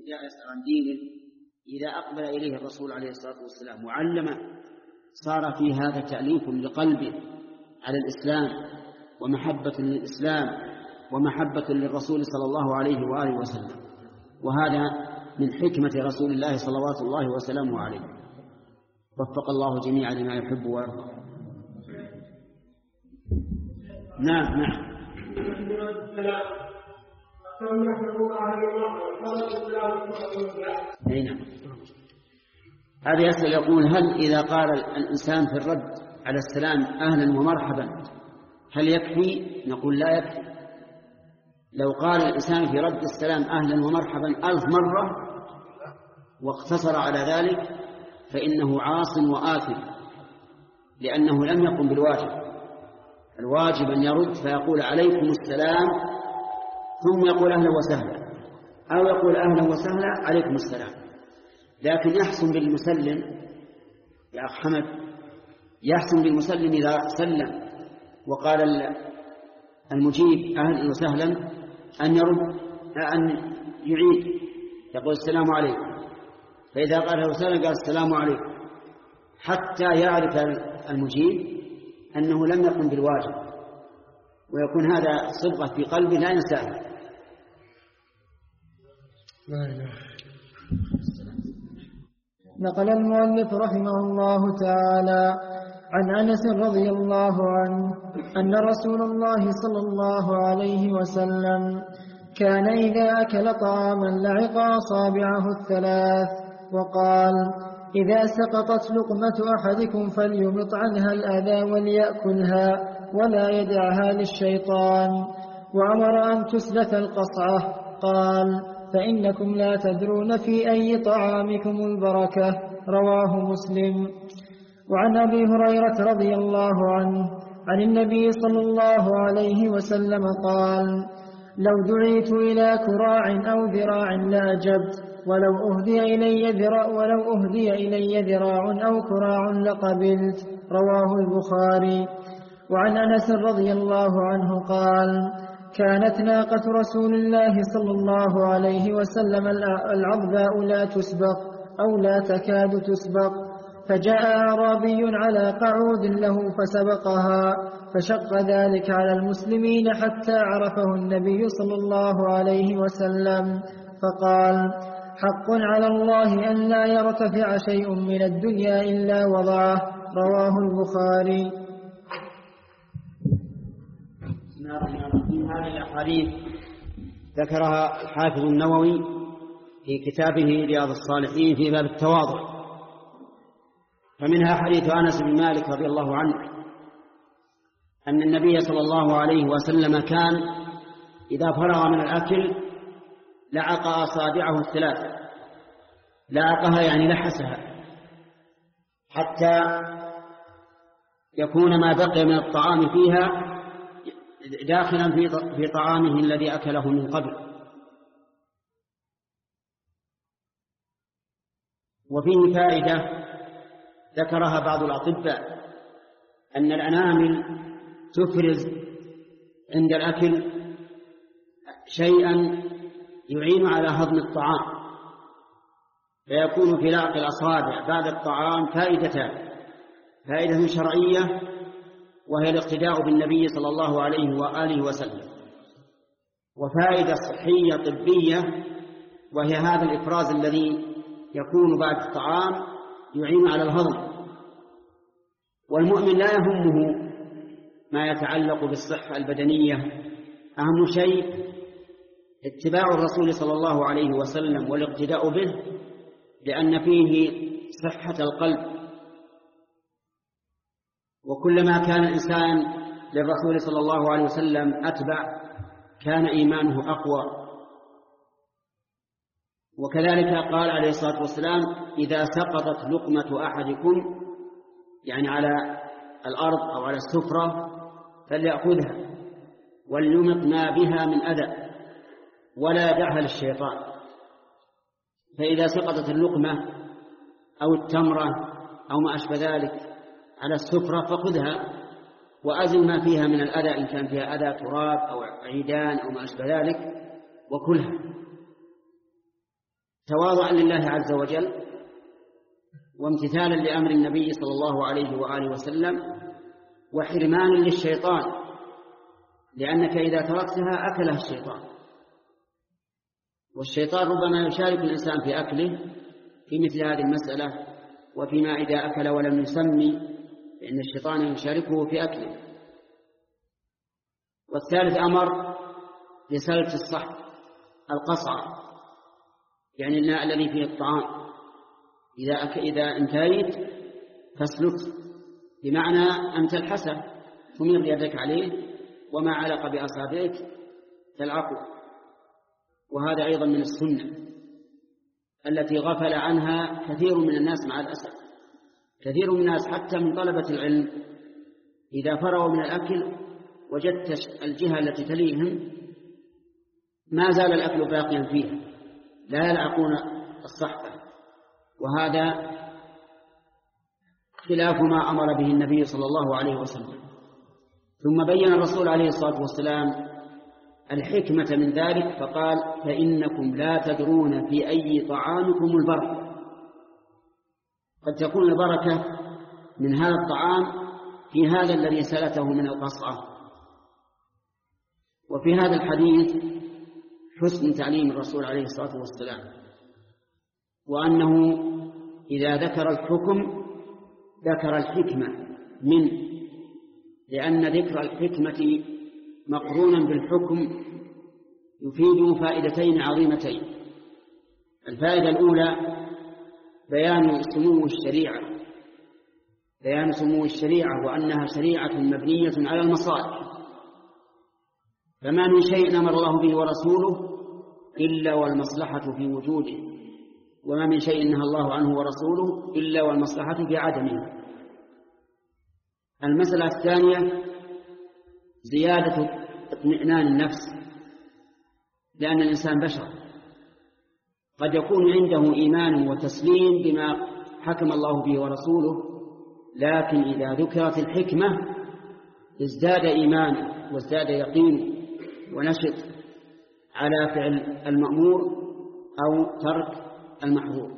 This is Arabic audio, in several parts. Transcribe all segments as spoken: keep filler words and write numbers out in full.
جاء يسأل عن دينه إذا أقبل إليه الرسول عليه الصلاة والسلام وعلمه صار في هذا تأليف لقلبه على الإسلام ومحبة للإسلام ومحبة للرسول صلى الله عليه وآله وسلم، وهذا من حكمة رسول الله صلوات الله وسلامه عليه. وفق الله جميعا لما يحب ويرضى. نعم نعم. نعم. هذا يسأل يقول: هل إذا قال الإنسان في الرد على السلام أهلا ومرحبا هل يكفي؟ نقول لا يكفي. لو قال الإنسان في رد السلام أهلا ومرحبا ألف مرة واقتصر على ذلك فإنه عاص وآثم، لأنه لم يقم بالواجب. الواجب أن يرد فيقول عليكم السلام ثم يقول أهلا وسهلا، أو يقول أهلا وسهلا عليكم السلام. لكن يحسن بالمسلم يا أخ حمد، يحسن بالمسلم إذا سلم وقال المجيب أهلا وسهلا أن يرد أن يعيد يقول السلام عليكم، فإذا قال أهلا وسهلا قال السلام عليكم، حتى يعرف المجيب أنه لم يقم بالواجب، ويكون هذا صبغة في قلبه لا ينساها. لا إله. نقل المؤلف رحمه الله تعالى عن أنس رضي الله عنه أن رسول الله صلى الله عليه وسلم كان إذا أكل طعاما لعق أصابعه الثلاث وقال: إذا سقطت لقمة أحدكم فليمط عنها الأذى وليأكلها ولا يدعها للشيطان، وأمر أن تسلت القصعة. قال: فإنكم لا تدرون في أي طعامكم البركة. رواه مسلم. وعن أبي هريرة رضي الله عنه عن النبي صلى الله عليه وسلم قال: لو دعيت إلى كراع أو ذراع لأجبت، ولو أهدي إلي ذراع ولو أهدي إلي ذراع أو كراع لقبلت. رواه البخاري. وعن أنس رضي الله عنه قال: كانت ناقة رسول الله صلى الله عليه وسلم العظباء لا تسبق أو لا تكاد تسبق، فجاء أعرابي على قعود له فسبقها، فشق ذلك على المسلمين حتى عرفه النبي صلى الله عليه وسلم، فقال: حق على الله أن لا يرتفع شيء من الدنيا إلا وضعه. رواه البخاري. هذه الأحاديث ذكرها الحافظ النووي في كتابه رياض الصالحين في باب التواضع، فمنها حديث أنس بن مالك رضي الله عنه أن النبي صلى الله عليه وسلم كان إذا فرغ من الأكل لعق أصابعه الثلاث. لعقها يعني لحسها حتى يكون ما بقي من الطعام فيها داخلا في طعامه الذي أكله من قبل. وفيه فائدة ذكرها بعض الأطباء أن الأنامل تفرز عند الأكل شيئا يعين على هضم الطعام، فيكون في لعق الأصابع بعد الطعام فائدتان: فائدة شرعية وهي الاقتداء بالنبي صلى الله عليه وآله وسلم، وفائدة صحية طبية وهي هذا الإفراز الذي يكون بعد الطعام يعين على الهضم. والمؤمن لا يهمه ما يتعلق بالصحة البدنية، أهم شيء اتباع الرسول صلى الله عليه وسلم والاقتداء به، لأن فيه صحة القلب. وكلما كان الإنسان للرسول صلى الله عليه وسلم أتبع كان إيمانه أقوى. وكذلك قال عليه الصلاة والسلام: إذا سقطت لقمة أحدكم، يعني على الأرض أو على السفرة، فليأخذها وليمط ما بها من أذى ولا يدعها للشيطان. فإذا سقطت اللقمة أو التمرة أو ما أشبه ذلك على السفرة فخذها وأزل ما فيها من الأذى، إن كان فيها أذى تراب أو عيدان أو ما أشبه ذلك، وكلها. تواضعا لله عز وجل وامتثالا لأمر النبي صلى الله عليه وآله وسلم وحرمانا للشيطان، لأنك إذا تركتها أكلها الشيطان، والشيطان ربما يشارك الإنسان في أكله في مثل هذه المسألة، وفيما إذا أكل ولم يسمي فإن الشيطان يشاركه في أكله. والثالث أمر بسلة الصحن القصعة، يعني الماء الذي فيه الطعام إذا أك... إذا انتهيت فاسلك، بمعنى أن تلحسه تمر يدك عليه وما علق بأصابعك تلعقه. وهذا أيضا من السنة التي غفل عنها كثير من الناس مع الأسف. كثير من الناس حتى من طلبة العلم إذا فرغوا من الأكل وجدت الجهة التي تليهم ما زال الأكل باقيا فيها، لا يلعقون الصحبة، وهذا خلاف ما أمر به النبي صلى الله عليه وسلم. ثم بين الرسول عليه الصلاة والسلام الحكمة من ذلك فقال: فإنكم لا تدرون في أي طعامكم البركة. قد تكون البركة من هذا الطعام في هذا الذي سلته من القصعة. وفي هذا الحديث حسن تعليم الرسول عليه الصلاة والسلام، وأنه إذا ذكر الحكم ذكر الحكمة منه، لأن ذكر الحكمة مقرونا بالحكم يفيد فائدتين عظيمتين. الفائدة الأولى بيان سمو الشريعة بيان سمو الشريعة وأنها شريعة مبنية على المصالح، فما من شيء أمر الله به ورسوله إلا والمصلحة في وجوده، وما من شيء نهى الله عنه ورسوله إلا والمصلحة في عدمه. المسألة الثانية زيادة اطمئنان النفس، لأن الإنسان بشر قد يكون عنده إيمان وتسليم بما حكم الله به ورسوله، لكن إذا ذكرت الحكمة ازداد إيمانه وازداد يقينه ونشط على فعل المأمور أو ترك المحظور.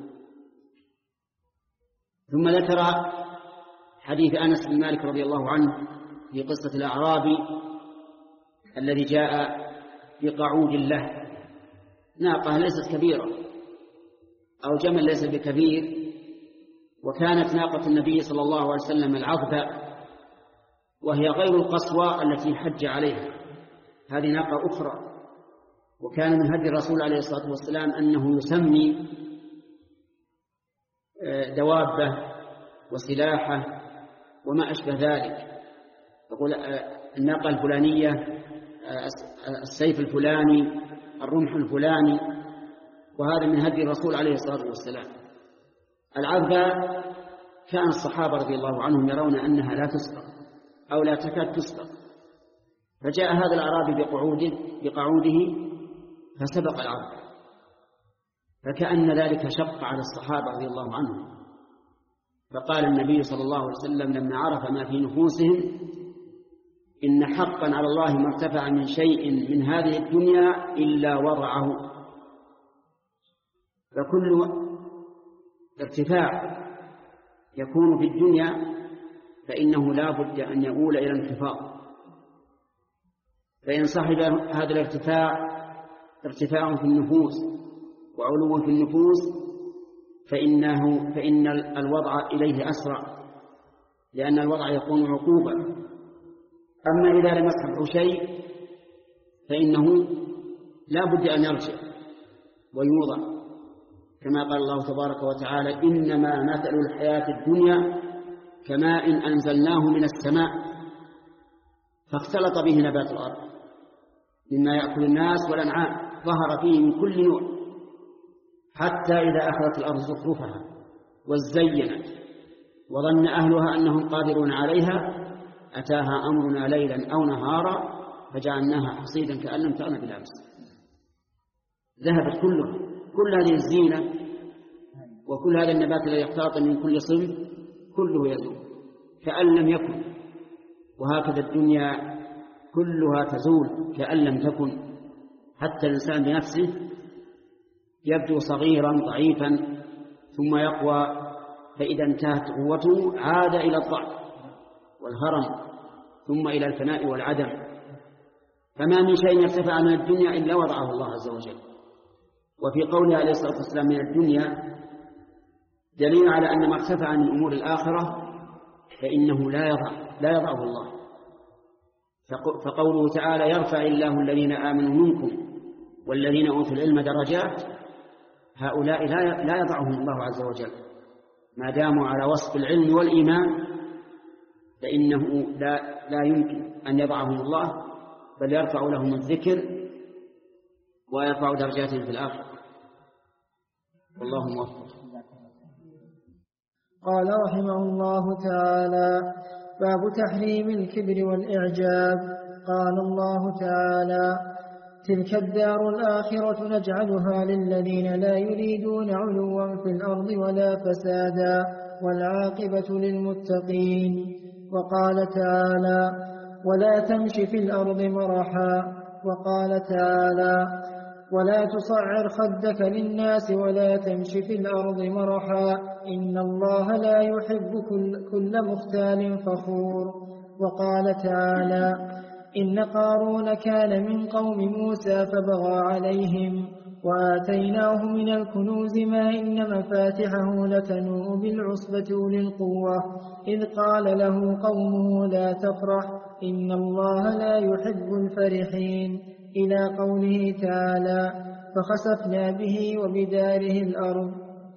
ثم ذكر حديث أنس بن مالك رضي الله عنه في قصة الأعرابي الذي جاء بقعود له، ناقة ليست كبيرة أو جمل ليس بكبير، وكانت ناقة النبي صلى الله عليه وسلم العظبة، وهي غير القصوى التي حج عليها، هذه ناقة أخرى. وكان من هدي الرسول عليه الصلاة والسلام أنه يسمي دوابة وسلاحة وما أشبه ذلك، يقول الناقة الفلانية، السيف الفلاني، الرمح الفلاني، وهذا من هدي الرسول عليه الصلاة والسلام. العذبة كان الصحابة رضي الله عنهم يرون أنها لا تسبق أو لا تكاد تسبق، فجاء هذا الأعرابي بقعوده, بقعوده فسبق العذبة، فكأن ذلك شق على الصحابة رضي الله عنهم. فقال النبي صلى الله عليه وسلم لما عرف ما في نفوسهم: إن حقا على الله ما ارتفع من شيء من هذه الدنيا إلا وضعه. فكل ارتفاع يكون في الدنيا فإنه لا بد أن يؤول إلى انخفاض، فإن صاحب هذا الارتفاع ارتفاع في النفوس وعلو في النفوس فإنه فإن الوضع إليه أسرع، لأن الوضع يكون عقوبة. أما إذا لم يصحبه شيء فإنه لا بد أن يرجع ويوضع، كما قال الله تبارك وتعالى: إنما مثل الحياة الدنيا كماء أنزلناه من السماء فاختلط به نبات الأرض مما يأكل الناس والأنعام ظهر فيه من كل نوع حتى إذا أخذت الأرض زخرفها وزينت وظن أهلها أنهم قادرون عليها أتاها أمرنا ليلا أو نهارا فجعلناها حصيدا كأن لم تغن بالأمس. ذهبت كلها، كل هذه الزينة وكل هذا النبات الذي يختلط من كل صنف كله يزول كأن لم يكن. وهكذا الدنيا كلها تزول كأن لم تكن، حتى الإنسان بنفسه يبدو صغيرا ضعيفا ثم يقوى، فإذا انتهت قوته عاد إلى الضعف والهرم ثم إلى الفناء والعدم. فما من شيء يرتفع من الدنيا إلا وضعه الله عز وجل. وفي قوله عليه الصلاة والسلام من الدنيا دليل على أن ما ارتفع من أمور الآخرة فإنه لا يضع لا يضعه الله. فقوله تعالى يرفع الله الذين آمنوا منكم والذين أوتوا العلم درجات، هؤلاء لا يضعهم الله عز وجل ما داموا على وصف العلم والإيمان، فإنه لا, لا يمكن أن يضعهم الله، بل يرفع لهم الذكر ويرفع درجاتهم في الآخرة. والله موفق. قال رحمه الله تعالى: باب تحريم الكبر والإعجاب. قال الله تعالى: تلك الدار الآخرة نجعلها للذين لا يريدون علوا في الأرض ولا فسادا والعاقبة للمتقين. وقال تعالى: ولا تمش في الأرض مرحا. وقال تعالى: ولا تصعر خدك للناس ولا تمش في الأرض مرحا إن الله لا يحب كل, كل مختال فخور. وقال تعالى: إن قارون كان من قوم موسى فبغى عليهم وآتيناه من الكنوز ما إن مفاتحه لتنوء بالعصبة أولي القوة إذ قال له قومه لا تفرح إن الله لا يحب الفرحين، إلى قوله تعالى: فخسفنا به وبداره الأرض.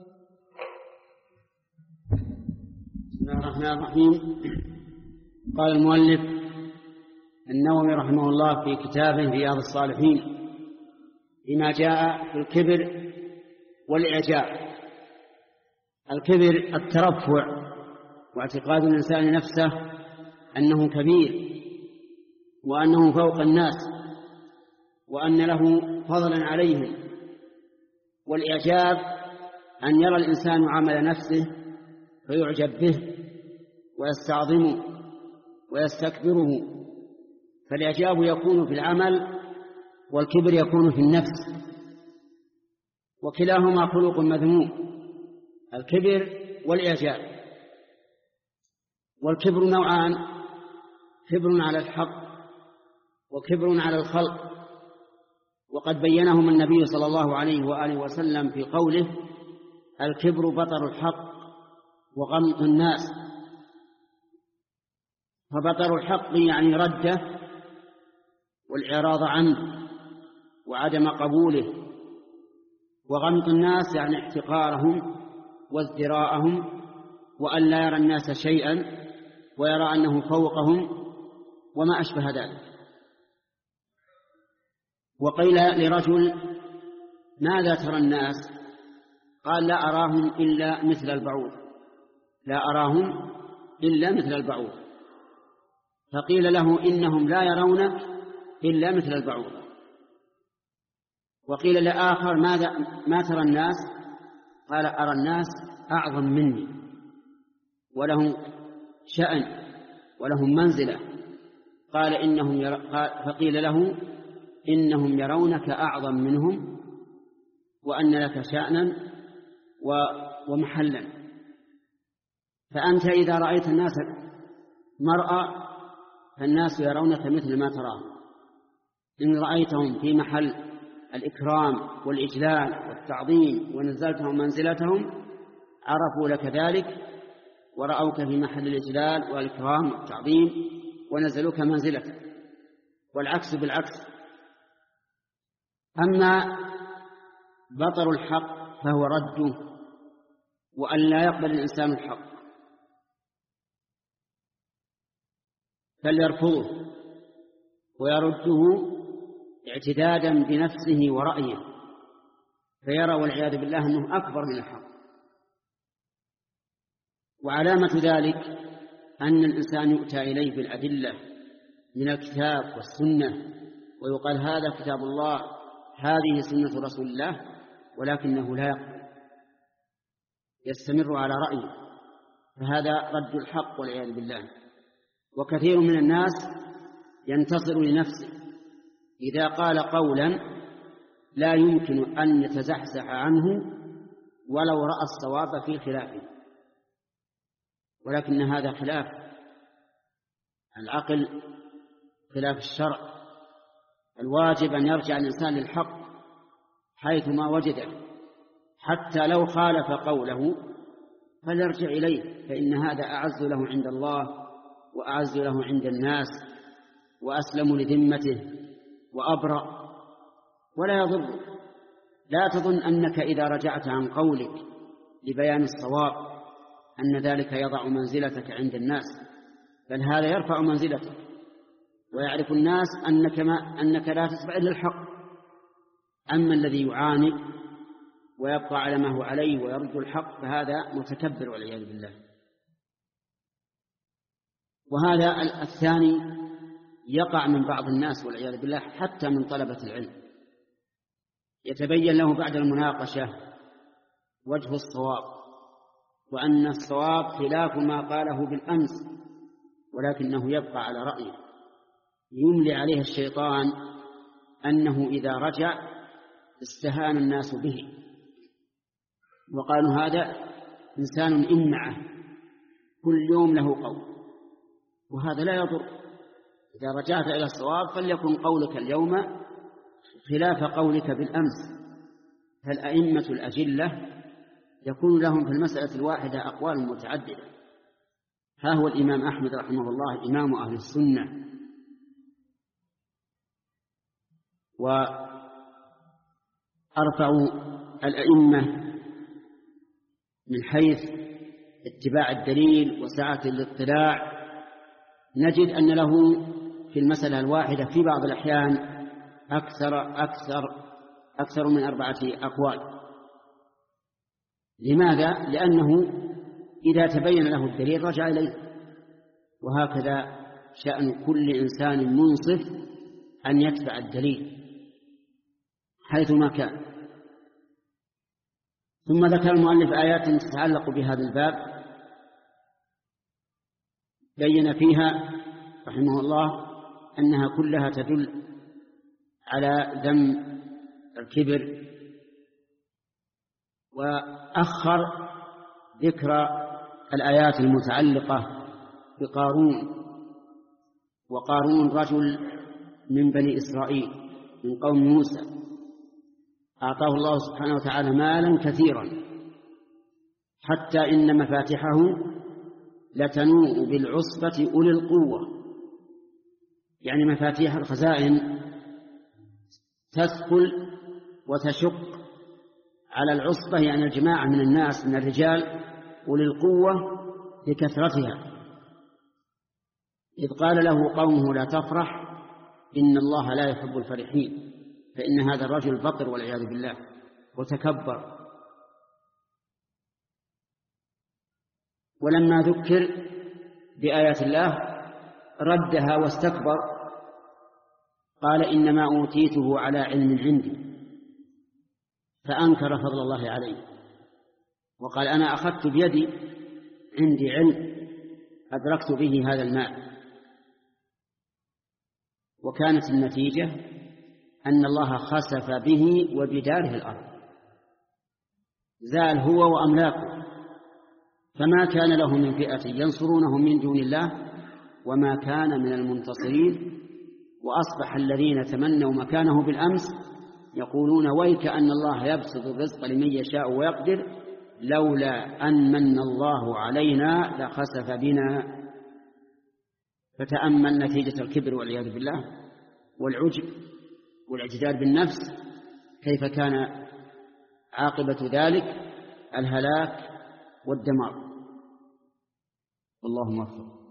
بسم الله الرحمن الرحيم. قال المؤلف النووي رحمه الله في كتابه رياض الصالحين فيما جاء في الكبر والإعجاب. الكبر الترفع واعتقاد الإنسان نفسه أنه كبير وأنه فوق الناس وأن له فضلا عليهم. والإعجاب أن يرى الإنسان عمل نفسه فيعجب به ويستعظمه ويستكبره. فالإعجاب يكون في العمل والكبر يكون في النفس، وكلاهما خلق مذموم، الكبر والإعجاب. والكبر نوعان: كبر على الحق وكبر على الخلق، وقد بينهم النبي صلى الله عليه وآله وسلم في قوله: الكبر بطر الحق وغمط الناس. فبطر الحق يعني رده والإعراض عنه وعدم قبوله، وغمط الناس يعني احتقارهم وازدراءهم وأن لا يرى الناس شيئا ويرى أنه فوقهم وما أشبه ذلك. وقيل لرجل: ماذا ترى الناس؟ قال: لا أراهم إلا مثل البعوض لا أراهم إلا مثل البعوض. فقيل له: إنهم لا يرونك إلا مثل البعوض. وقيل لآخر: ماذا ما ترى الناس؟ قال: أرى الناس أعظم مني ولهم شأن ولهم منزلة. قال إنهم ير... فقيل له: إنهم يرونك أعظم منهم وأن لك شأنا و... ومحلا. فأنت إذا رأيت الناس مرأة فالناس يرونك مثل ما تراهم. إن رأيتهم في محل الإكرام والإجلال والتعظيم ونزلتهم منزلتهم عرفوا لك ذلك ورأوك في محل الإجلال والإكرام والتعظيم ونزلوك منزلتك، والعكس بالعكس. أما بطر الحق فهو رده وأن لا يقبل الإنسان الحق فليرفضه ويرده اعتدادا بنفسه ورأيه، فيرى والعياذ بالله أنه أكبر من الحق. وعلامة ذلك أن الإنسان يؤتى إليه بالأدلة من الكتاب والسنة ويقال: هذا كتاب الله، هذه سنة رسول الله، ولكنه لا يقبل، يستمر على رأيه، فهذا رد الحق والعياذ بالله. وكثير من الناس ينتصر لنفسه، إذا قال قولا لا يمكن أن يتزحزح عنه ولو رأى الصواب في خلافه، ولكن هذا خلاف العقل، خلاف الشرع. الواجب أن يرجع الإنسان للحق حيثما وجده، حتى لو خالف قوله فليرجع إليه، فإن هذا أعز له عند الله وأعز له عند الناس وأسلم لذمته وأبرأ ولا يضر. لا تظن أنك إذا رجعت عن قولك لبيان الصواب أن ذلك يضع منزلتك عند الناس، بل هذا يرفع منزلتك، ويعرف الناس أنك, ما أنك لا تتبع إلا الحق. أما الذي يعاند ويبقى على ما هو عليه ويرد الحق فهذا متكبر والعياذ بالله. وهذا الثاني يقع من بعض الناس والعياذ بالله، حتى من طلبة العلم، يتبين له بعد المناقشة وجه الصواب، وأن الصواب خلاف ما قاله بالأمس، ولكنه يبقى على رأيه، يملي عليه الشيطان أنه إذا رجع استهان الناس به وقالوا هذا إنسان إمعة كل يوم له قول، وهذا لا يضر. إذا رجعت إلى الصواب فليكن قولك اليوم خلاف قولك بالأمس. فالأئمة الأجلة يكون لهم في المسألة الواحدة أقوال متعددة. ها هو الإمام أحمد رحمه الله إمام أهل السنة، وأرفع الأئمة من حيث اتباع الدليل وسعة الاطلاع، نجد أن له في المسألة الواحدة في بعض الأحيان أكثر أكثر أكثر من أربعة أقوال. لماذا؟ لأنه إذا تبين له الدليل رجع إليه، وهكذا شأن كل إنسان منصف أن يتبع الدليل حيثما كان. ثم ذكر المؤلف آيات تتعلق بهذا الباب، بين فيها رحمه الله أنها كلها تدل على ذم الكبر، وأخر ذكر الآيات المتعلقة بقارون. وقارون رجل من بني إسرائيل من قوم موسى، أعطاه الله سبحانه وتعالى مالا كثيرا حتى إن مفاتحه لتنوء بالعصبة أولي القوة، يعني مفاتيح الخزائن تثقل وتشق على العصبة، يعني الجماعة من الناس من الرجال أولي القوة لكثرتها. إذ قال له قومه لا تفرح إن الله لا يحب الفرحين، فإن هذا الرجل بطر والعياذ بالله وتكبر. ولما ذكر بآيات الله ردها واستكبر، قال إنما أوتيته على علم عندي، فأنكر فضل الله عليه وقال أنا أخذت بيدي، عندي علم أدركت به هذا المال. وكانت النتيجة أن الله خسف به وبداره الأرض، زال هو وأملاكه، فما كان له من فئة ينصرونه من دون الله وما كان من المنتصرين. وأصبح الذين تمنوا مكانه بالأمس يقولون ويك أن الله يبسط الرزق لمن يشاء ويقدر لولا أن من الله علينا لخسف بنا. فتأمل نتيجة الكبر والعياذ بالله والعجب والاعتداد بالنفس، كيف كان عاقبة ذلك الهلاك والدمار. اللهم اغفر.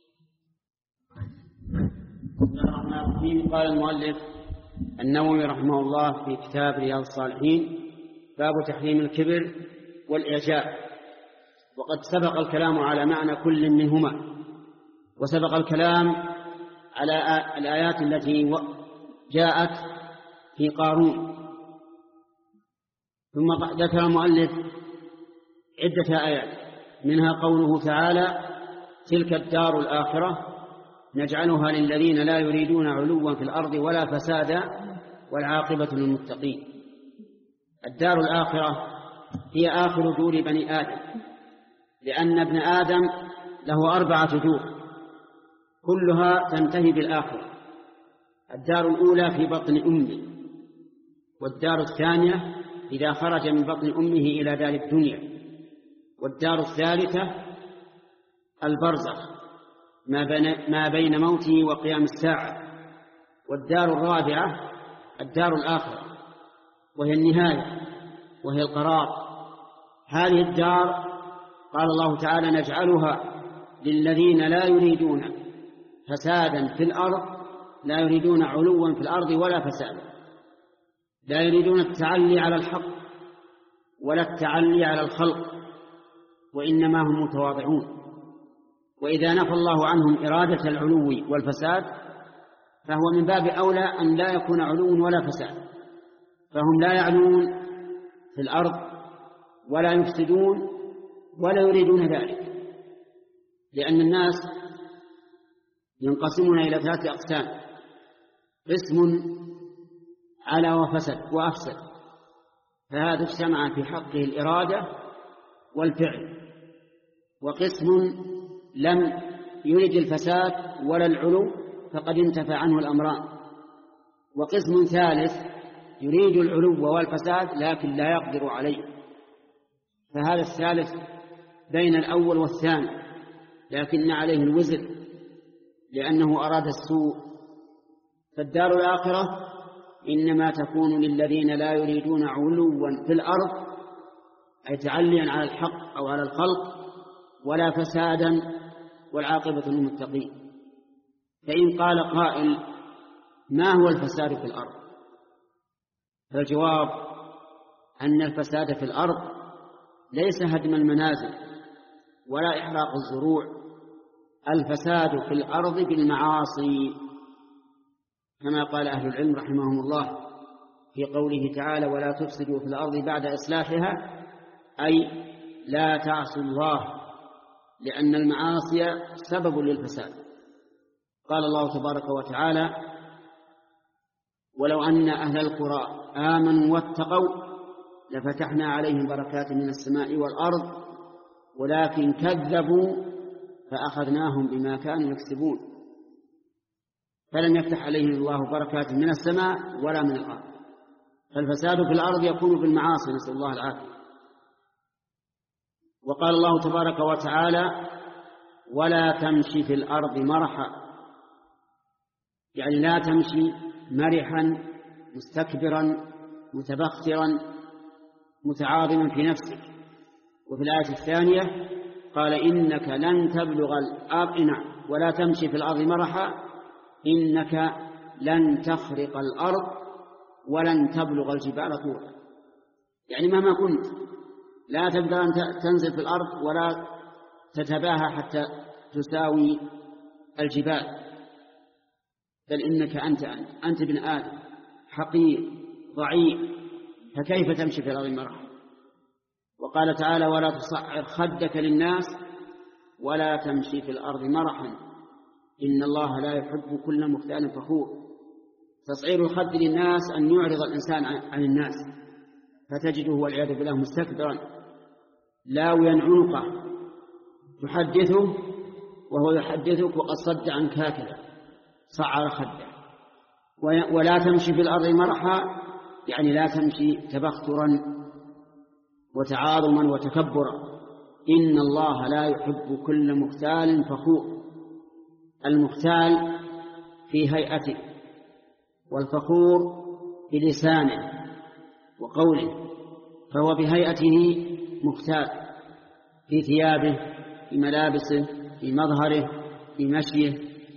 قال المؤلف النووي رحمه الله في كتاب رياض الصالحين باب تحريم الكبر والإعجاب، وقد سبق الكلام على معنى كل منهما، وسبق الكلام على الآيات التي جاءت في قارون. ثم ذكر المؤلف عدة آيات، منها قوله تعالى تلك الدار الآخرة نجعلها للذين لا يريدون علوا في الأرض ولا فسادا والعاقبة للمتقين. الدار الآخرة هي آخر دور بني آدم، لأن ابن آدم له أربعة دور كلها تنتهي بالآخرة. الدار الأولى في بطن أمه، والدار الثانية إذا خرج من بطن أمه إلى دار الدنيا، والدار الثالثة البرزخ ما بين موته وقيام الساعة، والدار الرابعة الدار الآخرة وهي النهاية وهي القرار. هذه الدار قال الله تعالى نجعلها للذين لا يريدون فسادا في الأرض، لا يريدون علوا في الأرض ولا فسادا، لا يريدون التعلي على الحق ولا التعلي على الخلق، وإنما هم متواضعون. وإذا نفى الله عنهم إرادة العلو والفساد فهو من باب أولى أن لا يكون علو ولا فساد، فهم لا يعلون في الأرض ولا يفسدون ولا يريدون ذلك، لأن الناس ينقسمون إلى ثلاثة أقسام: قسم على وفسد وأفسد، فهذا اجتمع في حقه الإرادة والفعل، وقسم لم يرد الفساد ولا العلو فقد انتفى عنه الأمران، وقسم ثالث يريد العلو والفساد لكن لا يقدر عليه، فهذا الثالث بين الأول والثاني لكن عليه الوزر لأنه أراد السوء. فالدار الآخرة إنما تكون للذين لا يريدون علوا في الأرض أي تعليا على الحق أو على الخلق ولا فسادا، والعاقبة للمتقين. فإن قال قائل ما هو الفساد في الأرض؟ فالجواب أن الفساد في الأرض ليس هدم المنازل ولا إحراق الزروع، الفساد في الأرض بالمعاصي، كما قال أهل العلم رحمهم الله في قوله تعالى ولا تفسدوا في الأرض بعد إصلاحها، أي لا تعصوا الله، لأن المعاصي سبب للفساد. قال الله تبارك وتعالى ولو أن أهل القرى آمنوا واتقوا لفتحنا عليهم بركات من السماء والأرض ولكن كذبوا فأخذناهم بما كانوا يكسبون، فلم يفتح عليهم الله بركات من السماء ولا من الأرض. فالفساد في الأرض يكون بالمعاصي، نسأل الله العافية. وقال الله تبارك وتعالى ولا تمشي في الأرض مرحا، يعني لا تمشي مرحا مستكبرا متبخترا متعاظما في نفسك. وفي الآية الثانية قال إنك لن تبلغ الأرض، ولا تمشي في الأرض مرحا إنك لن تخرق الأرض ولن تبلغ الجبال طولا، يعني مهما كنت لا تبدأ أن تنزل في الأرض ولا تتباهى حتى تساوي الجبال، بل إنك أنت أنت, أنت ابن آدم حقير ضعيف، فكيف تمشي في الأرض مرحا؟ وقال تعالى ولا تصعر خدك للناس ولا تمشي في الأرض مرحا إن الله لا يحب كل مختال فخور. تصعير الخد للناس أن يعرض الإنسان عن الناس فتجده والعياذ بالله مستكبرا لاويا عنقه، تحدثه وهو يحدثك وقد صد عنك هكذا، صعر خده. ولا تمشي في الأرض مرحا يعني لا تمشي تبخترا وتعاظما وتكبرا، إن الله لا يحب كل مختال فخور. المختال في هيئته والفخور بلسانه وقوله، فهو بهيئته مختال في ثيابه في ملابسه في مظهره في مشيه،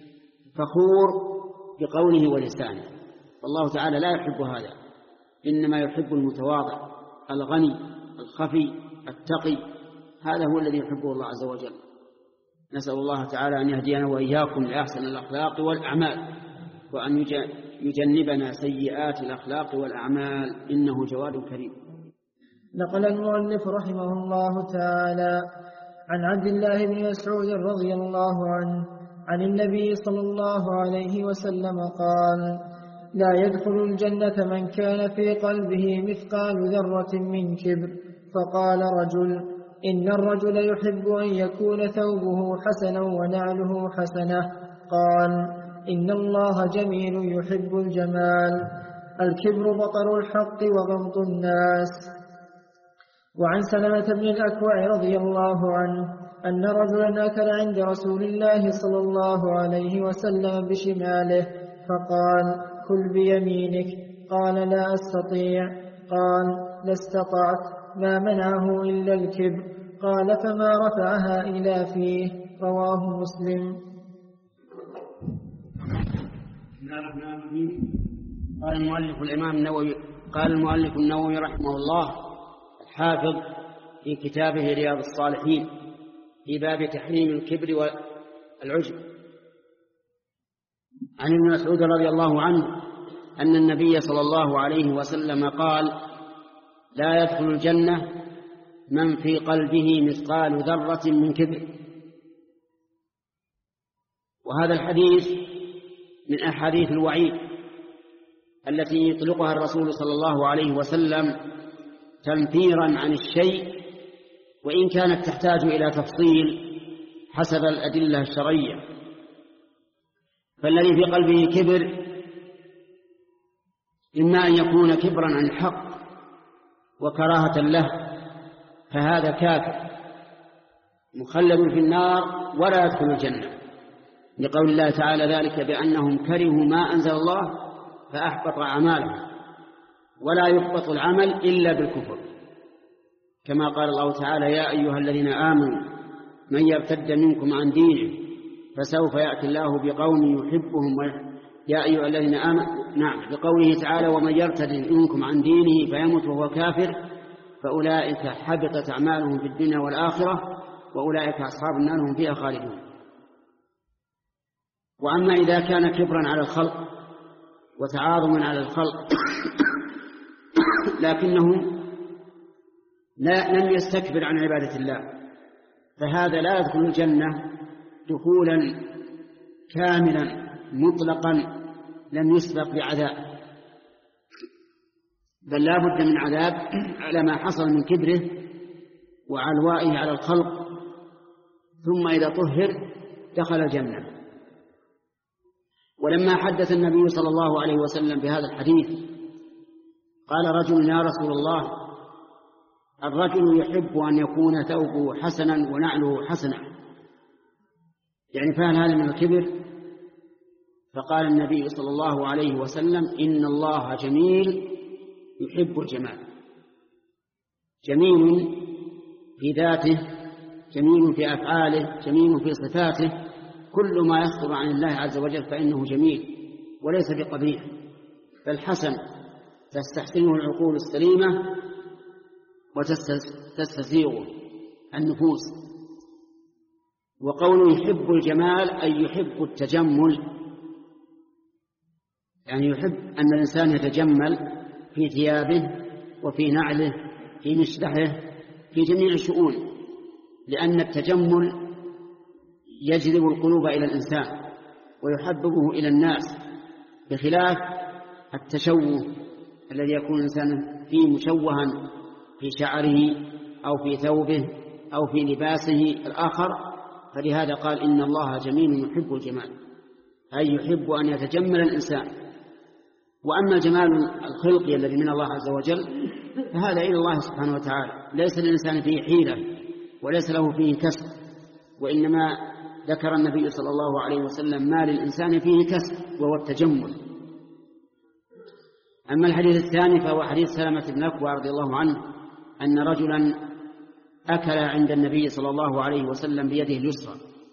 فخور بقوله ولسانه. والله تعالى لا يحب هذا، إنما يحب المتواضع الغني الخفي التقي، هذا هو الذي يحبه الله عز وجل. نسأل الله تعالى أن يهدينا وإياكم لأحسن الأخلاق والأعمال، وأن يجنبنا سيئات الأخلاق والأعمال، إنه جواد كريم. نقل المؤلف رحمه الله تعالى عن عبد الله بن مسعود رضي الله عنه عن النبي صلى الله عليه وسلم قال لا يدخل الجنة من كان في قلبه مثقال ذرة من كبر. فقال رجل: إن الرجل يحب أن يكون ثوبه حسنا ونعله حسنة. قال: إن الله جميل يحب الجمال. الكبر بطر الحق وغمط الناس. وعن سلمة بن الأكوع رضي الله عنه أن رجلا أكل عند رسول الله صلى الله عليه وسلم بشماله فقال: كل بيمينك. قال: لا أستطيع. قال: لا استطعت. ما منعه إلا الكبر. قال: فما رفعها إلى فيه. رواه مسلم. قال المؤلف الإمام النووي قال المؤلف النووي رحمه الله الحافظ في كتابه رياض الصالحين في باب تحريم الكبر والعجب عن ابن مسعود رضي الله عنه أن النبي صلى الله عليه وسلم قال: لا يدخل الجنة من في قلبه مثقال ذرة من كبر. وهذا الحديث من أحاديث الوعيد التي يطلقها الرسول صلى الله عليه وسلم تنفيرا عن الشيء، وإن كانت تحتاج إلى تفصيل حسب الأدلة الشرعية. فالذي في قلبه كبر إما أن يكون كبرا عن الحق وكراهة له، فهذا كافر مخلد في النار ولا يدخل الجنة، لقول الله تعالى: ذلك بأنهم كرهوا ما أنزل الله فأحبط أعمالهم. ولا يحبط العمل إلا بالكفر، كما قال الله تعالى: يا أيها الذين آمنوا من يرتد منكم عن دينه فسوف يأتي الله بقوم يحبهم ويحب. يا أيها الذين آمنوا، نعم، بقوله تعالى: ومن يرتد منكم عن دينه فيمت وهو كافر فأولئك حبطت أعمالهم في الدنيا والآخرة وأولئك أصحاب النار هم فيها خالدون. وأما إذا كان كبرا على الخلق وتعاظما على الخلق لكنه لا لم يستكبر عن عبادة الله، فهذا لا يدخل الجنة دخولا كاملا مطلقا لم يسبق بعذاب، بل لا بد من عذاب على ما حصل من كبره وعلوائه على الخلق، ثم إذا طهر دخل الجنة. ولما حدث النبي صلى الله عليه وسلم بهذا الحديث قال رجل: يا رسول الله، الرجل يحب أن يكون ثوبه حسنا ونعله حسنا، يعني فهل هذا من الكبر؟ فقال النبي صلى الله عليه وسلم: إن الله جميل يحب الجمال. جميل في ذاته، جميل في أفعاله، جميل في صفاته، كل ما يصدر عن الله عز وجل فإنه جميل وليس بقبيح، بل حسن تستحسنه العقول السليمة وتستسيغه النفوس. وقوله يحب الجمال أي يحب التجمل، يعني يحب أن الإنسان يتجمل في ثيابه وفي نعله في مشدحه في جميع الشؤون، لأن التجمل يجذب القلوب إلى الإنسان ويحببه إلى الناس، بخلاف التشوه الذي يكون الإنسان فيه مشوها في شعره أو في ثوبه أو في لباسه الآخر. فلهذا قال: إن الله جميل يحب الجمال، أي يحب أن يتجمل الإنسان. وأما الجمال الخلقي الذي من الله عز وجل فهذا إلى الله سبحانه وتعالى، ليس للإنسان فيه حيلة وليس له فيه كسب، وإنما ذكر النبي صلى الله عليه وسلم ما للإنسان فيه كسب وهو التجمل. أما الحديث الثاني فهو حديث سلمة بن الأكوع رضي الله عنه أن رجلا أكل عند النبي صلى الله عليه وسلم بيده اليسرى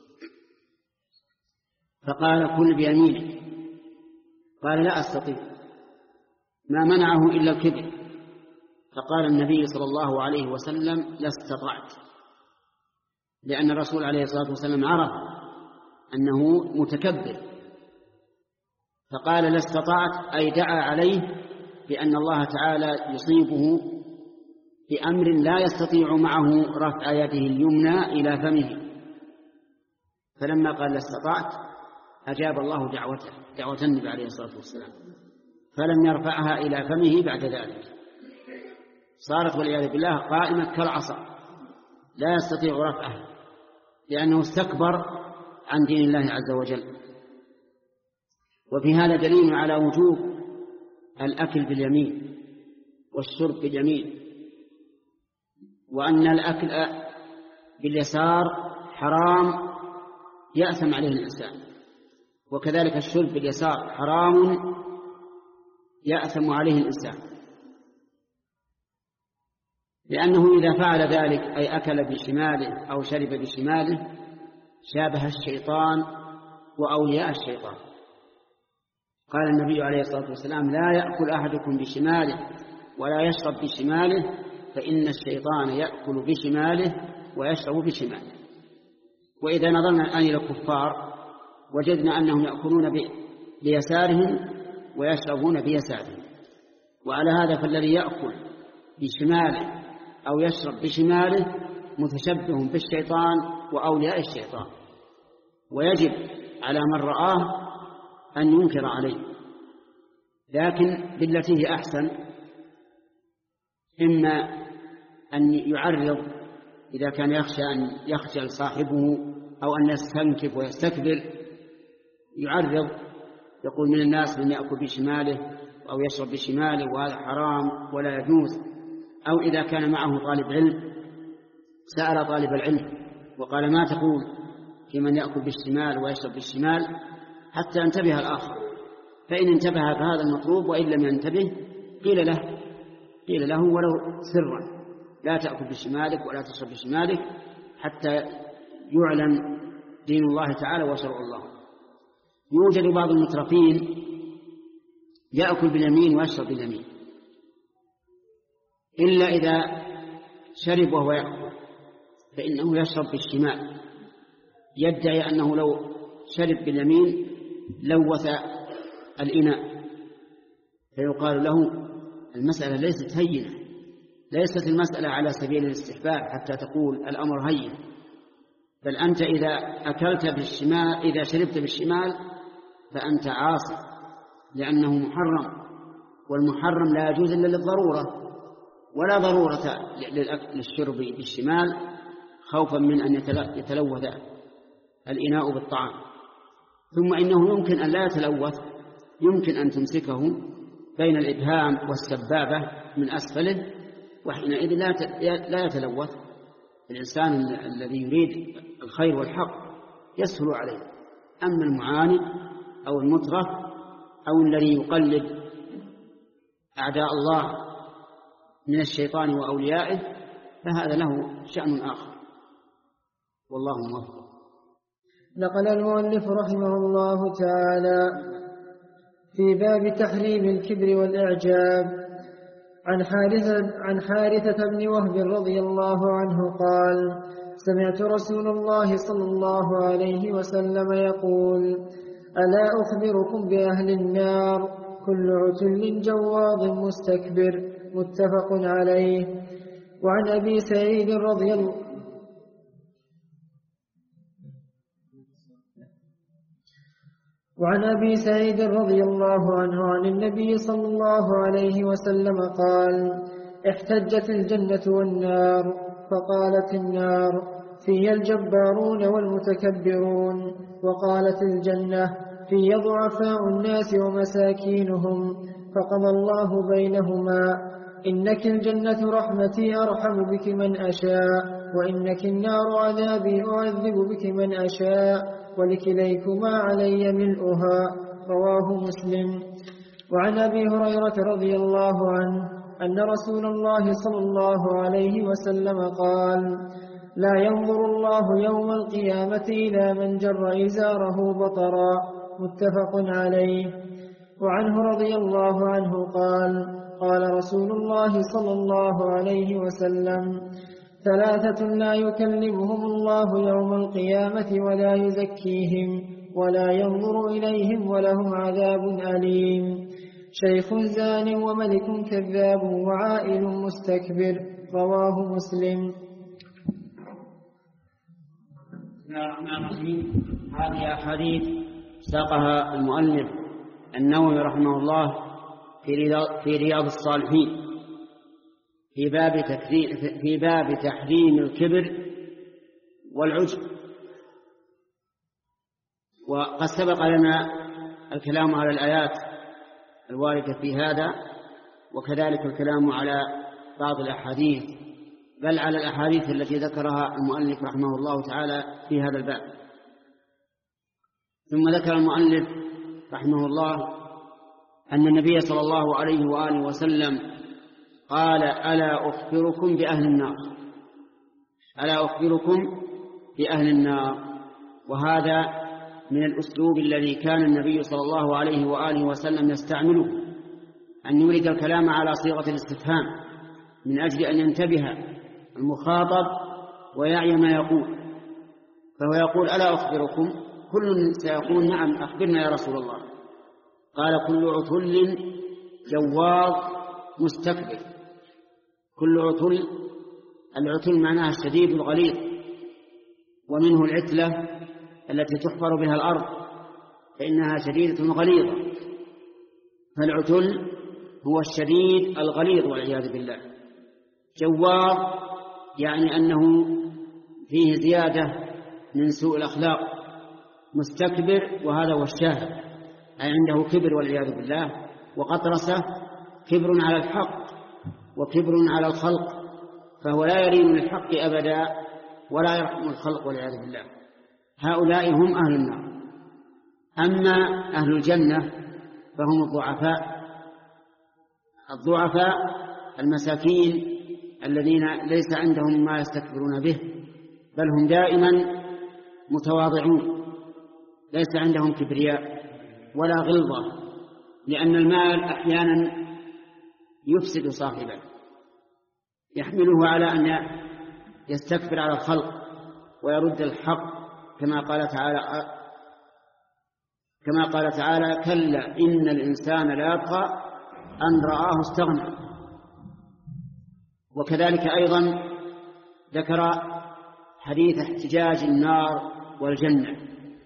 فقال: كل بيمينك. قال: لا أستطيع. ما منعه إلا الكبر. فقال النبي صلى الله عليه وسلم: لا استطعت، لأن الرسول عليه الصلاة والسلام عرف أنه متكبر، فقال: لا استطعت، أي دعا عليه بأن الله تعالى يصيبه بأمر لا يستطيع معه رفع يده اليمنى إلى فمه. فلما قال: لا استطعت، أجاب الله دعوته، دعوة النبي عليه الصلاة والسلام. فلم يرفعها إلى فمه بعد ذلك، صارت والعياذ بالله قائمة كالعصا لا يستطيع رفعها، لأنه استكبر عن دين الله عز وجل. وفي هذا دليل على وجوب الأكل باليمين والشرب باليمين، وأن الأكل باليسار حرام يأثم عليه الإنسان، وكذلك الشرب باليسار حرام يأثم عليه الإنسان، لأنه إذا فعل ذلك أي أكل بشماله أو شرب بشماله شابه الشيطان وأولياء الشيطان. قال النبي عليه الصلاة والسلام: لا يأكل أحدكم بشماله ولا يشرب بشماله، فإن الشيطان يأكل بشماله ويشرب بشماله. وإذا نظرنا الآن إلى الكفار وجدنا أنهم يأكلون بيسارهم ويشربون بيسارهم، وعلى هذا فالذي يأكل بشماله أو يشرب بشماله متشبه بالشيطان وأولياء الشيطان، ويجب على من رآه أن ينكر عليه، لكن بالتي هي أحسن، إما أن يعرض إذا كان يخشى أن يخجل صاحبه أو أن يستنكف ويستكبر، يعرض يقول: من الناس من يأكل بشماله أو يشرب بشماله وهذا حرام ولا يجوز. أو إذا كان معه طالب علم سأل طالب العلم وقال: ما تقول في من يأكل بالشمال ويشرب بالشمال، حتى انتبه الآخر، فإن انتبه فهذا المطلوب، وإن لم ينتبه قيل له قيل له ولو سرا: لا تأكل بشمالك ولا تشرب بشمالك، حتى يعلن دين الله تعالى وشرع الله. يوجد بعض المترفين يأكل باليمين ويشرب باليمين، إلا إذا شرب وهو يأكل فإنه يشرب بالشمال، يدعي أنه لو شرب باليمين لوث الإناء، فيقال له: المسألة ليست هينة، ليست المسألة على سبيل الاستحباب حتى تقول الأمر هين، بل أنت إذا أكلت بالشمال إذا شربت بالشمال فأنت عاصي، لأنه محرم، والمحرم لا يجوز إلا للضرورة، ولا ضرورة للشرب بالشمال خوفا من أن يتلوث الإناء بالطعام. ثم إنه يمكن أن لا يتلوث، يمكن أن تمسكه بين الإبهام والسبابة من أسفله، وحينئذ لا يتلوث. الإنسان الذي يريد الخير والحق يسهل عليه، أما المعاند أو المترف أو الذي يقلد أعداء الله من الشيطان وأوليائه فهذا له شأن آخر، والله موفق. نقل المؤلف رحمه الله تعالى في باب تحريم الكبر والإعجاب عن حارثة, عن حارثة بن وهب رضي الله عنه قال: سمعت رسول الله صلى الله عليه وسلم يقول: ألا أخبركم بأهل النار كل عتل جواظ مستكبر، متفق عليه. وعن أبي سعيد رضي الله وعن أبي سعيد رضي الله عنه عن النبي صلى الله عليه وسلم قال: احتجت الجنة والنار، فقالت النار: في الجبارون والمتكبرون، وقالت الجنة: في ضعفاء الناس ومساكينهم، فقضى الله بينهما: إنك الجنة رحمتي أرحم بك من أشاء، وإنك النار عذابي أعذب بك من أشاء، ولكليكما علي ملؤها. رواه مسلم. وعن أبي هريرة رضي الله عنه أن رسول الله صلى الله عليه وسلم قال: لا ينظر الله يوم القيامة إلى من جر إزاره بطرا، متفق عليه. وعنه رضي الله عنه قال: قال رسول الله صلى الله عليه وسلم: ثلاثة لا يكلمهم الله يوم القيامة ولا يزكيهم ولا ينظر إليهم ولهم عذاب أليم: شيخ زان وملك كذاب وعائل مستكبر. رواه مسلم. بسم الله الرحمن الرحيم. هذه أحاديث ساقها المؤلف النووي رحمه الله في رياض الصالحين في باب في باب تحريم الكبر والعجب. وقد سبق لنا الكلام على الآيات الواردة في هذا، وكذلك الكلام على بعض الأحاديث، بل على الأحاديث التي ذكرها المؤلف رحمه الله تعالى في هذا الباب. ثم ذكر المؤلف رحمه الله أن النبي صلى الله عليه وآله وسلم قال: ألا أخبركم بأهل النار، ألا أخبركم بأهل النار. وهذا من الأسلوب الذي كان النبي صلى الله عليه وآله وسلم يستعمله، أن يورد الكلام على صيغة الاستفهام من أجل أن ينتبه المخاطب ويعي ما يقول. فهو يقول: ألا أخبركم؟ كل سيقول: نعم أخبرنا يا رسول الله. قال: كل عتل جواظ مستكبر. كل عتل، العتل معناها الشديد الغليظ، ومنه العتلة التي تحفر بها الأرض فإنها شديدة غليظة. فالعتل هو الشديد الغليظ والعياذ بالله. جواظ يعني أنه فيه زيادة من سوء الأخلاق. مستكبر وهذا هو الشاهد، أي عنده كبر والعياذ بالله، وقطرسة كبر على الحق وكبر على الخلق، فهو لا يريد من الحق أبدا ولا يرحم الخلق والعياذ بالله. هؤلاء هم أهل النار. أما أهل الجنة فهم الضعفاء، الضعفاء المساكين الذين ليس عندهم ما يستكبرون به، بل هم دائما متواضعون، ليس عندهم كبرياء ولا غلظة، لأن المال أحيانا يفسد صاحبه، يحمله على أن يستكبر على الخلق ويرد الحق، كما قال تعالى كما قال تعالى: كلا إن الإنسان لا يطغى أن رآه استغنى. وكذلك أيضا ذكر حديث احتجاج النار والجنة.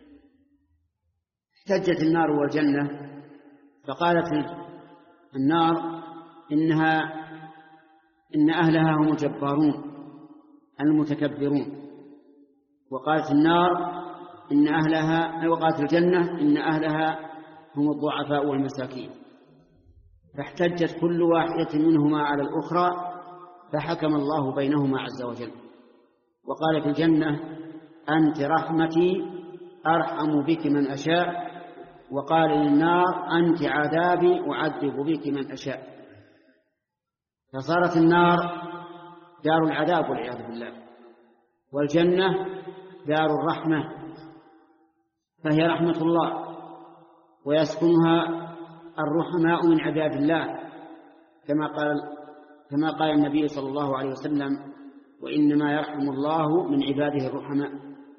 احتجت النار والجنة فقالت النار إنها إن أهلها هم الجبارون المتكبرون، وقالت النار إن أهلها وقالت الجنة إن أهلها هم الضعفاء والمساكين. فاحتجت كل واحدة منهما على الأخرى، فحكم الله بينهما عز وجل. وقال في الجنة: أنت رحمتي أرحم بك من أشاء. وقال للنار: أنت عذابي أعذب بك من أشاء. فصارت النار دار العذاب والعياذ بالله، والجنة دار الرحمة، فهي رحمة الله ويسكنها الرحماء من عباد الله، كما قال كما قال النبي صلى الله عليه وسلم: وإنما يرحم الله من عباده الرحماء.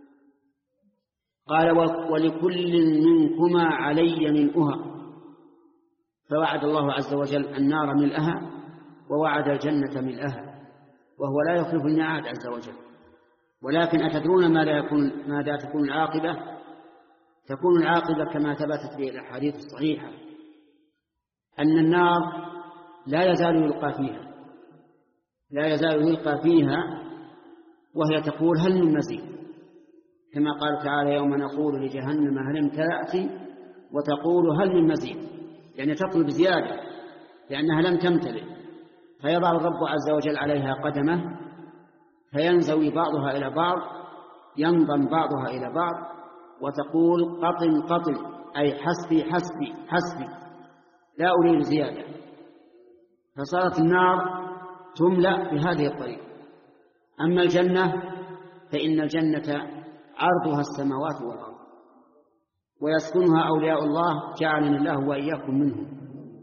قال: ولكل منكما علي ملؤها. فوعد الله عز وجل النار ملئها ووعد الجنة ملئها، وهو لا يخلف الميعاد عز وجل. ولكن أتدرون ماذا يكون ماذا تكون العاقبة؟ تكون العاقبة كما ثبتت في الأحاديث الصحيحة، أن النار لا يزال يلقى فيها لا يزال يلقى فيها وهي تقول: هل من مزيد؟ كما قال تعالى: يوم نقول لجهنم هل امتلأت، وتقول هل من مزيد، يعني تطلب زيادة لأنها لم تمتلئ. فيضع الرب عز وجل عليها قدمه فينزوي بعضها إلى بعض، ينضم بعضها إلى بعض، وتقول: قطن قطن، أي حسبي حسبي حسبي، لا أريد زيادة. فصارت النار تملأ بهذه الطريقة. أما الجنة فإن الجنة عرضها السماوات والأرض، ويسكنها أولياء الله جعلنا الله وإياكم منهم،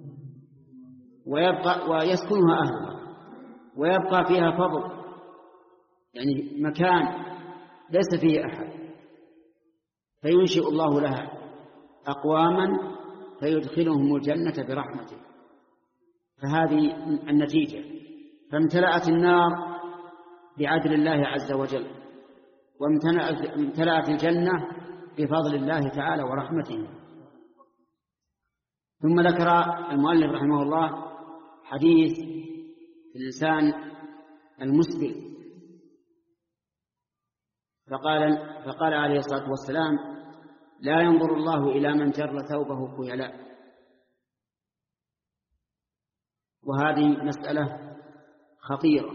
ويبقى ويسكنها أهلها، ويبقى فيها فضل، يعني مكان ليس فيه أحد، فينشئ الله لها أقواما فيدخلهم الجنة برحمته. فهذه النتيجة. فامتلأت النار بعدل الله عز وجل، وامتلأت الجنة بفضل الله تعالى ورحمته. ثم ذكر المؤلف رحمه الله حديث الإنسان المسبل، فقال, فقال عليه الصلاة والسلام: لا ينظر الله إلى من جر ثوبه خيلاء. وهذه مسألة خطيرة،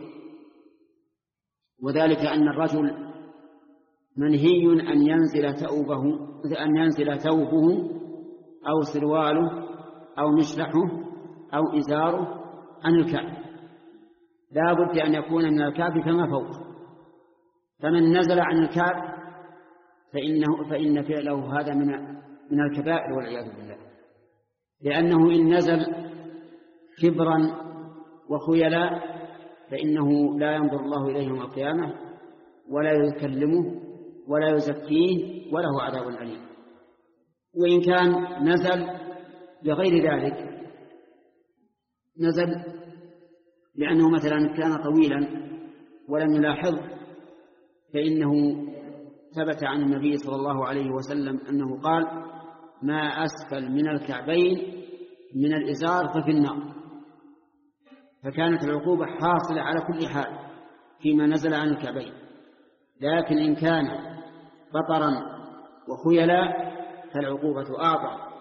وذلك أن الرجل منهي أن ينزل ثوبه أن ينزل ثوبه أو سرواله أو مشلحه أو إزاره عن الكعب، لا بد أن يكون من الكعب كما فوق. فمن نزل عن الكعب فإنه فإن فعله هذا من من الكبائر والعياذ بالله، لأنه إن نزل كبرا وخيلاء فإنه لا ينظر الله إليه يوم القيامة ولا يكلمه ولا يزكيه وله عذاب أليم. وإن كان نزل بغير ذلك، نزل لأنه مثلا كان طويلا ولم يلاحظ، فإنه ثبت عن النبي صلى الله عليه وسلم أنه قال: ما أسفل من الكعبين من الإزار ففي النار. فكانت العقوبة حاصلة على كل حال فيما نزل عن الكعبين. لكن إن كان بطرا وخيلاء فالعقوبة أعظم،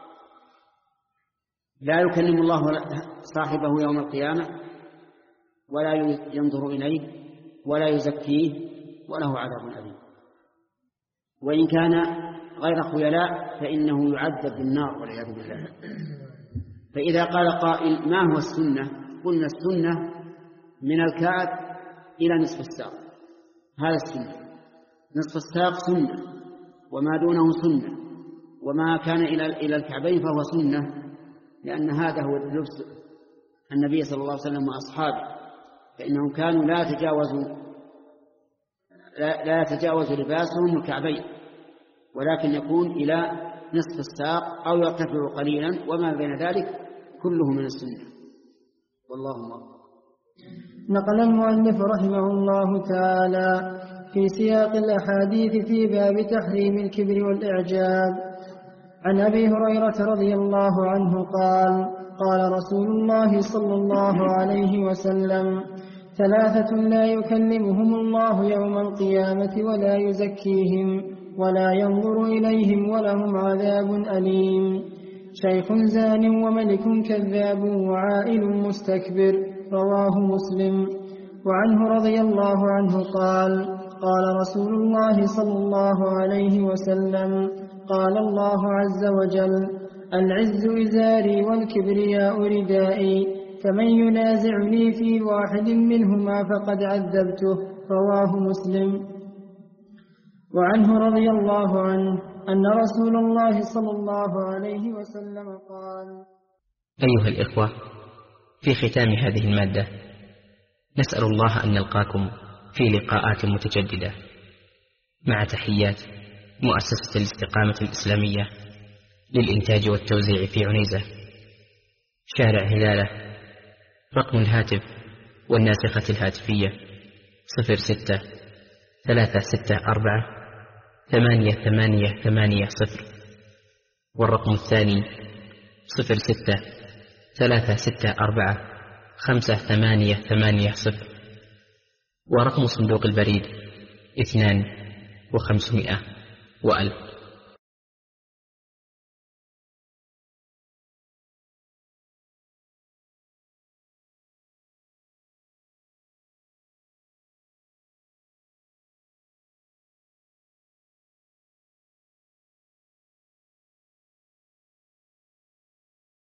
لا يكلم الله صاحبه يوم القيامة ولا ينظر إليه ولا يزكيه وله عذاب أليم. وإن كان غير خيلاء فإنه يعذب بالنار والعياذ بالله. فإذا قال قائل: ما هو السنة؟ قلنا: السنة من الكعب إلى نصف الساق، هذا السنة. نصف الساق سنة، وما دونه سنة، وما كان إلى إلى الكعبين فهو سنة، لأن هذا هو لبس النبي صلى الله عليه وسلم وأصحابه، فإنهم كانوا لا يتجاوزوا لا, لا يتجاوز لباسهم الكعبين، ولكن يكون إلى نصف الساق أو يرتفع قليلا، وما بين ذلك كله من السنة، والله أعلم. نقل المؤلف رحمه الله تعالى في سياق الأحاديث في باب تحريم الكبر والإعجاب عن أبي هريرة رضي الله عنه قال: قال رسول الله صلى الله عليه وسلم: ثلاثة لا يكلمهم الله يوم القيامة ولا يزكيهم ولا ينظر إليهم ولهم عذاب أليم: شيخ زان وملك كذاب وعائل مستكبر. رواه مسلم. وعنه رضي الله عنه قال: قال رسول الله صلى الله عليه وسلم: قال الله عز وجل: العز إزاري والكبرياء ردائي، فمن ينازعني في واحد منهما فقد عذبته. رواه مسلم. وعنه رضي الله عنه أن رسول الله صلى الله عليه وسلم قال: أيها الإخوة، في ختام هذه المادة نسأل الله أن نلقاكم في لقاءات متجددة، مع تحيات مؤسسة الاستقامة الإسلامية للإنتاج والتوزيع في عنيزة، شارع هلالة. رقم الهاتف والناسخة الهاتفية صفر ستة ثلاثة ستة أربعة ثمانية ثمانية ثمانية صفر، والرقم الثاني صفر ستة ثلاثة ستة أربعة خمسة ثمانية ثمانية صفر، ورقم صندوق البريد اثنان وخمسمائة وألف.